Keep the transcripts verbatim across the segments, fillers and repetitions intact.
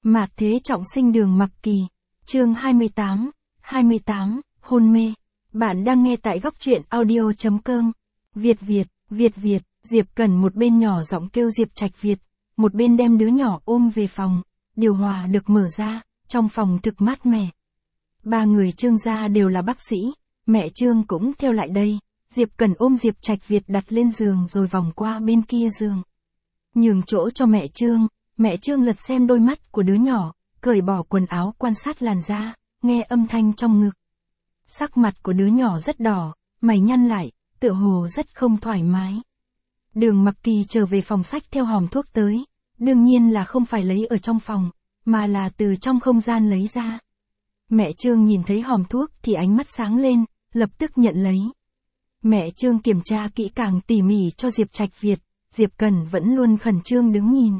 Mạt thế trọng sinh Đường Mặc Kỳ, chương hai mươi tám, hai mươi tám, hôn mê. Bạn đang nghe tại góc truyện audio chấm com. Việt Việt, Việt Việt, Diệp Cẩn một bên nhỏ giọng kêu Diệp Trạch Việt, một bên đem đứa nhỏ ôm về phòng, điều hòa được mở ra, trong phòng thực mát mẻ. Ba người Trương gia đều là bác sĩ, mẹ Trương cũng theo lại đây, Diệp Cẩn ôm Diệp Trạch Việt đặt lên giường rồi vòng qua bên kia giường. Nhường chỗ cho mẹ Trương, mẹ Trương lật xem đôi mắt của đứa nhỏ, cởi bỏ quần áo quan sát làn da, nghe âm thanh trong ngực. Sắc mặt của đứa nhỏ rất đỏ, mày nhăn lại, tựa hồ rất không thoải mái. Đường Mặc Kỳ trở về phòng sách theo hòm thuốc tới, đương nhiên là không phải lấy ở trong phòng, mà là từ trong không gian lấy ra. Mẹ Trương nhìn thấy hòm thuốc thì ánh mắt sáng lên, lập tức nhận lấy. Mẹ Trương kiểm tra kỹ càng tỉ mỉ cho Diệp Trạch Việt, Diệp Cẩn vẫn luôn khẩn trương đứng nhìn.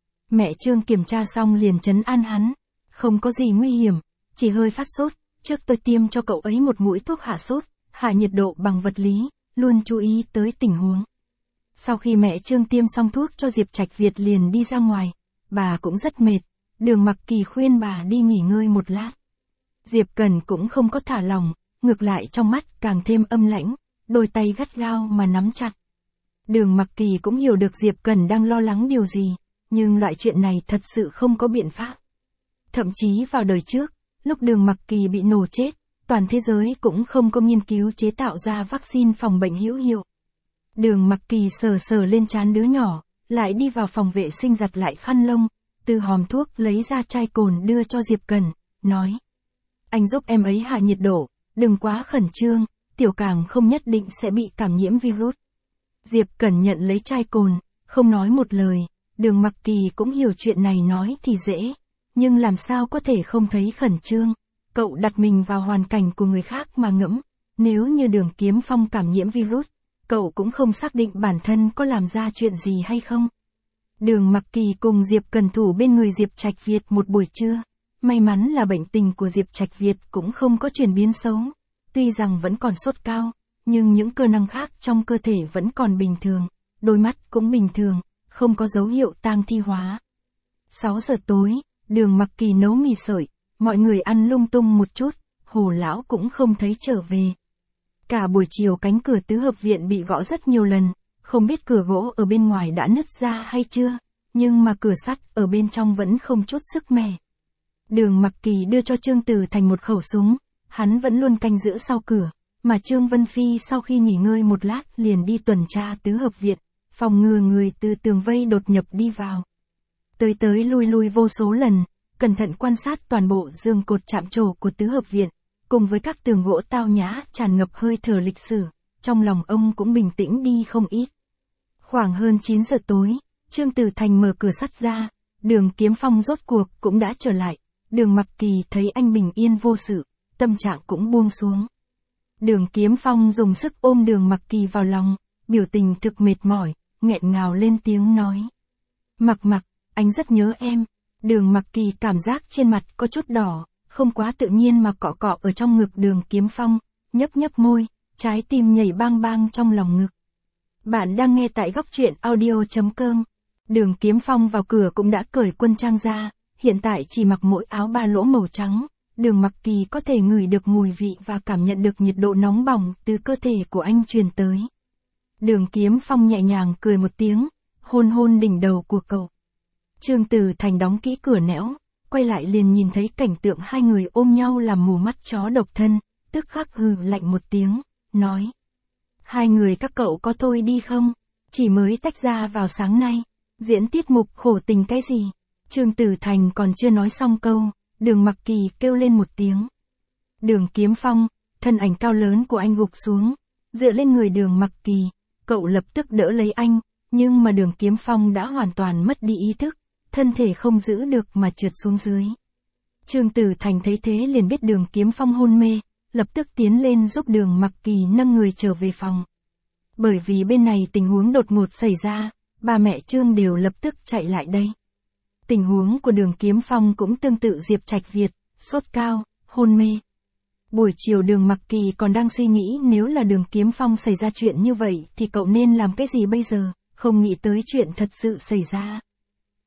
Mẹ Trương kiểm tra xong liền trấn an hắn, không có gì nguy hiểm, chỉ hơi phát sốt, trước tôi tiêm cho cậu ấy một mũi thuốc hạ sốt, hạ nhiệt độ bằng vật lý, luôn chú ý tới tình huống. Sau khi mẹ Trương tiêm xong thuốc cho Diệp Trạch Việt liền đi ra ngoài, bà cũng rất mệt, Đường Mặc Kỳ khuyên bà đi nghỉ ngơi một lát. Diệp Cẩn cũng không có thả lỏng, ngược lại trong mắt càng thêm âm lãnh, đôi tay gắt gao mà nắm chặt. Đường Mặc Kỳ cũng hiểu được Diệp Cẩn đang lo lắng điều gì, nhưng loại chuyện này thật sự không có biện pháp. Thậm chí vào đời trước, lúc Đường Mặc Kỳ bị nổ chết, toàn thế giới cũng không có nghiên cứu chế tạo ra vaccine phòng bệnh hữu hiệu. Đường Mặc Kỳ sờ sờ lên trán đứa nhỏ, lại đi vào phòng vệ sinh giặt lại khăn lông, từ hòm thuốc lấy ra chai cồn đưa cho Diệp Cẩn, nói: anh giúp em ấy hạ nhiệt độ, đừng quá khẩn trương, tiểu Càng không nhất định sẽ bị cảm nhiễm virus. Diệp Cẩn nhận lấy chai cồn, không nói một lời. Đường Mặc Kỳ cũng hiểu chuyện này nói thì dễ, nhưng làm sao có thể không thấy khẩn trương. Cậu đặt mình vào hoàn cảnh của người khác mà ngẫm, nếu như Đường Kiếm Phong cảm nhiễm virus, cậu cũng không xác định bản thân có làm ra chuyện gì hay không. Đường Mặc Kỳ cùng Diệp Cẩn thủ bên người Diệp Trạch Việt một buổi trưa. May mắn là bệnh tình của Diệp Trạch Việt cũng không có chuyển biến xấu. Tuy rằng vẫn còn sốt cao, nhưng những cơ năng khác trong cơ thể vẫn còn bình thường, đôi mắt cũng bình thường, không có dấu hiệu tang thi hóa. sáu giờ tối, Đường Mặc Kỳ nấu mì sợi, mọi người ăn lung tung một chút, Hồ lão cũng không thấy trở về. Cả buổi chiều cánh cửa tứ hợp viện bị gõ rất nhiều lần, không biết cửa gỗ ở bên ngoài đã nứt ra hay chưa, nhưng mà cửa sắt ở bên trong vẫn không chút sức mẻ. Đường Mặc Kỳ đưa cho Trương Tử Thành một khẩu súng, hắn vẫn luôn canh giữ sau cửa, mà Trương Vân Phi sau khi nghỉ ngơi một lát liền đi tuần tra tứ hợp viện, phòng ngừa người từ tường vây đột nhập đi vào. Tới tới lui lui vô số lần, cẩn thận quan sát toàn bộ giường cột chạm trổ của tứ hợp viện, cùng với các tường gỗ tao nhã tràn ngập hơi thở lịch sử, trong lòng ông cũng bình tĩnh đi không ít. Khoảng hơn chín giờ tối, Trương Tử Thành mở cửa sắt ra, Đường Kiếm Phong rốt cuộc cũng đã trở lại. Đường Mặc Kỳ thấy anh bình yên vô sự, tâm trạng cũng buông xuống. Đường Kiếm Phong dùng sức ôm Đường Mặc Kỳ vào lòng, biểu tình thực mệt mỏi, nghẹn ngào lên tiếng nói: Mặc Mặc, anh rất nhớ em. Đường Mặc Kỳ cảm giác trên mặt có chút đỏ, không quá tự nhiên mà cọ cọ ở trong ngực Đường Kiếm Phong, nhấp nhấp môi, trái tim nhảy bang bang trong lòng ngực. Bạn đang nghe tại góc truyện audio chấm com. Đường Kiếm Phong vào cửa cũng đã cởi quân trang ra, hiện tại chỉ mặc mỗi áo ba lỗ màu trắng. Đường Mặc Kỳ có thể ngửi được mùi vị và cảm nhận được nhiệt độ nóng bỏng từ cơ thể của anh truyền tới. Đường Kiếm Phong nhẹ nhàng cười một tiếng, hôn hôn đỉnh đầu của cậu. Trương Tử Thành đóng kỹ cửa nẽo, quay lại liền nhìn thấy cảnh tượng hai người ôm nhau làm mù mắt chó độc thân, tức khắc hừ lạnh một tiếng, nói: hai người các cậu có thôi đi không? Chỉ mới tách ra vào sáng nay, diễn tiết mục khổ tình cái gì? Trương Tử Thành còn chưa nói xong câu, Đường Mặc Kỳ kêu lên một tiếng. Đường Kiếm Phong, thân ảnh cao lớn của anh gục xuống, dựa lên người Đường Mặc Kỳ, cậu lập tức đỡ lấy anh, nhưng mà Đường Kiếm Phong đã hoàn toàn mất đi ý thức, thân thể không giữ được mà trượt xuống dưới. Trương Tử Thành thấy thế liền biết Đường Kiếm Phong hôn mê, lập tức tiến lên giúp Đường Mặc Kỳ nâng người trở về phòng. Bởi vì bên này tình huống đột ngột xảy ra, ba mẹ Trương đều lập tức chạy lại đây. Tình huống của Đường Kiếm Phong cũng tương tự Diệp Trạch Việt, sốt cao, hôn mê. Buổi chiều Đường Mặc Kỳ còn đang suy nghĩ nếu là Đường Kiếm Phong xảy ra chuyện như vậy thì cậu nên làm cái gì bây giờ, không nghĩ tới chuyện thật sự xảy ra.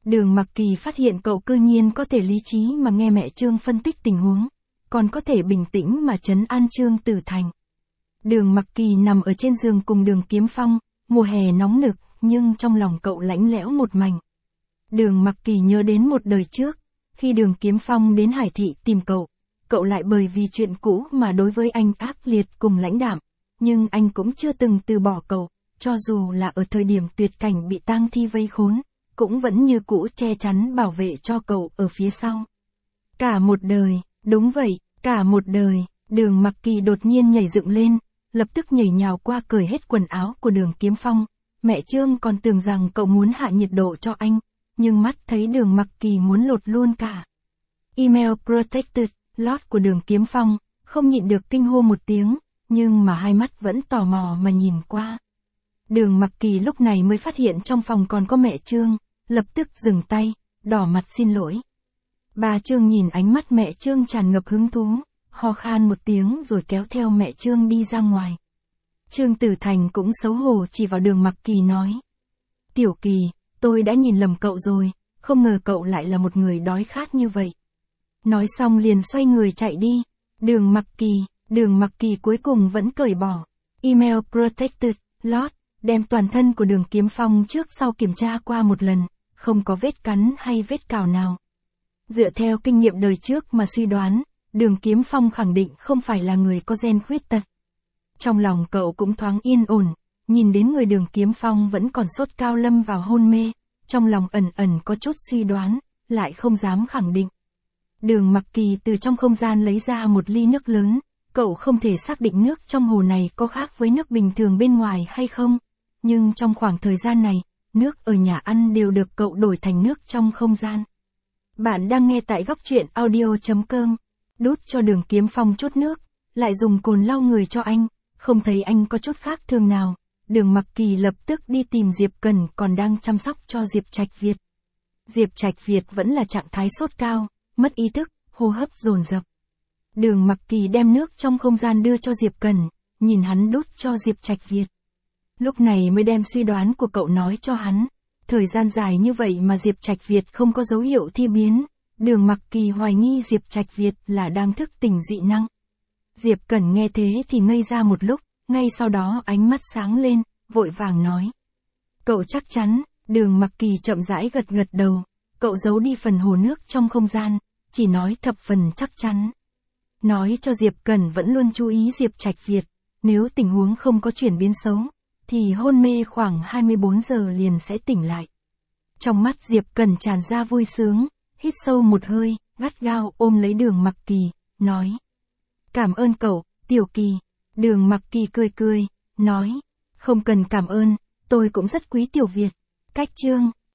Đường Mặc Kỳ phát hiện cậu cư nhiên có thể lý trí mà nghe mẹ Trương phân tích tình huống, còn có thể bình tĩnh mà trấn an Trương Tử Thành. Đường Mặc Kỳ nằm ở trên giường cùng Đường Kiếm Phong, mùa hè nóng nực, nhưng trong lòng cậu lạnh lẽo một mảnh. Đường Mặc Kỳ nhớ đến một đời trước, khi Đường Kiếm Phong đến Hải Thị tìm cậu, cậu lại bởi vì chuyện cũ mà đối với anh ác liệt cùng lãnh đạm, nhưng anh cũng chưa từng từ bỏ cậu, cho dù là ở thời điểm tuyệt cảnh bị tang thi vây khốn, cũng vẫn như cũ che chắn bảo vệ cho cậu ở phía sau. Cả một đời, đúng vậy, cả một đời, Đường Mặc Kỳ đột nhiên nhảy dựng lên, lập tức nhảy nhào qua cởi hết quần áo của Đường Kiếm Phong. Mẹ Trương còn tưởng rằng cậu muốn hạ nhiệt độ cho anh, nhưng mắt thấy Đường Mặc Kỳ muốn lột luôn cả. Email Protected, Lot của Đường Kiếm Phong, không nhịn được kinh hô một tiếng, nhưng mà hai mắt vẫn tò mò mà nhìn qua. Đường Mặc Kỳ lúc này mới phát hiện trong phòng còn có mẹ Trương, lập tức dừng tay, đỏ mặt xin lỗi. Bà Trương nhìn ánh mắt mẹ Trương tràn ngập hứng thú, ho khan một tiếng rồi kéo theo mẹ Trương đi ra ngoài. Trương Tử Thành cũng xấu hổ chỉ vào Đường Mặc Kỳ nói. Tiểu Kỳ, tôi đã nhìn lầm cậu rồi, không ngờ cậu lại là một người đói khát như vậy. Nói xong liền xoay người chạy đi. Đường Mặc Kỳ, Đường Mặc Kỳ cuối cùng vẫn cởi bỏ. Email Protected, Lot, đem toàn thân của Đường Kiếm Phong trước sau kiểm tra qua một lần, không có vết cắn hay vết cào nào. Dựa theo kinh nghiệm đời trước mà suy đoán, Đường Kiếm Phong khẳng định không phải là người có gen khuyết tật. Trong lòng cậu cũng thoáng yên ổn, nhìn đến người Đường Kiếm Phong vẫn còn sốt cao lâm vào hôn mê, trong lòng ẩn ẩn có chút suy đoán, lại không dám khẳng định. Đường Mặc Kỳ từ trong không gian lấy ra một ly nước lớn, cậu không thể xác định nước trong hồ này có khác với nước bình thường bên ngoài hay không, nhưng trong khoảng thời gian này, nước ở nhà ăn đều được cậu đổi thành nước trong không gian. Bạn đang nghe tại góc truyện audio chấm com, đút cho Đường Kiếm Phong chút nước, lại dùng cồn lau người cho anh, không thấy anh có chút khác thường nào. Đường Mặc Kỳ lập tức đi tìm Diệp Cần còn đang chăm sóc cho Diệp Trạch Việt. Diệp Trạch Việt vẫn là trạng thái sốt cao, mất ý thức, hô hấp dồn dập. Đường Mặc Kỳ đem nước trong không gian đưa cho Diệp Cần, nhìn hắn đút cho Diệp Trạch Việt. Lúc này mới đem suy đoán của cậu nói cho hắn. Thời gian dài như vậy mà Diệp Trạch Việt không có dấu hiệu thi biến, Đường Mặc Kỳ hoài nghi Diệp Trạch Việt là đang thức tỉnh dị năng. Diệp Cẩn nghe thế thì ngây ra một lúc, ngay sau đó ánh mắt sáng lên, vội vàng nói. Cậu chắc chắn, Đường Mặc Kỳ chậm rãi gật gật đầu, cậu giấu đi phần hồ nước trong không gian, chỉ nói thập phần chắc chắn. Nói cho Diệp Cẩn vẫn luôn chú ý Diệp Trạch Việt, nếu tình huống không có chuyển biến xấu, thì hôn mê khoảng hai mươi bốn giờ liền sẽ tỉnh lại. Trong mắt Diệp Cẩn tràn ra vui sướng, hít sâu một hơi, gắt gao ôm lấy Đường Mặc Kỳ, nói. Cảm ơn cậu, Tiểu Kỳ. Đường Mặc Kỳ cười cười, nói. Không cần cảm ơn, tôi cũng rất quý Tiểu Việt. Cách Trương.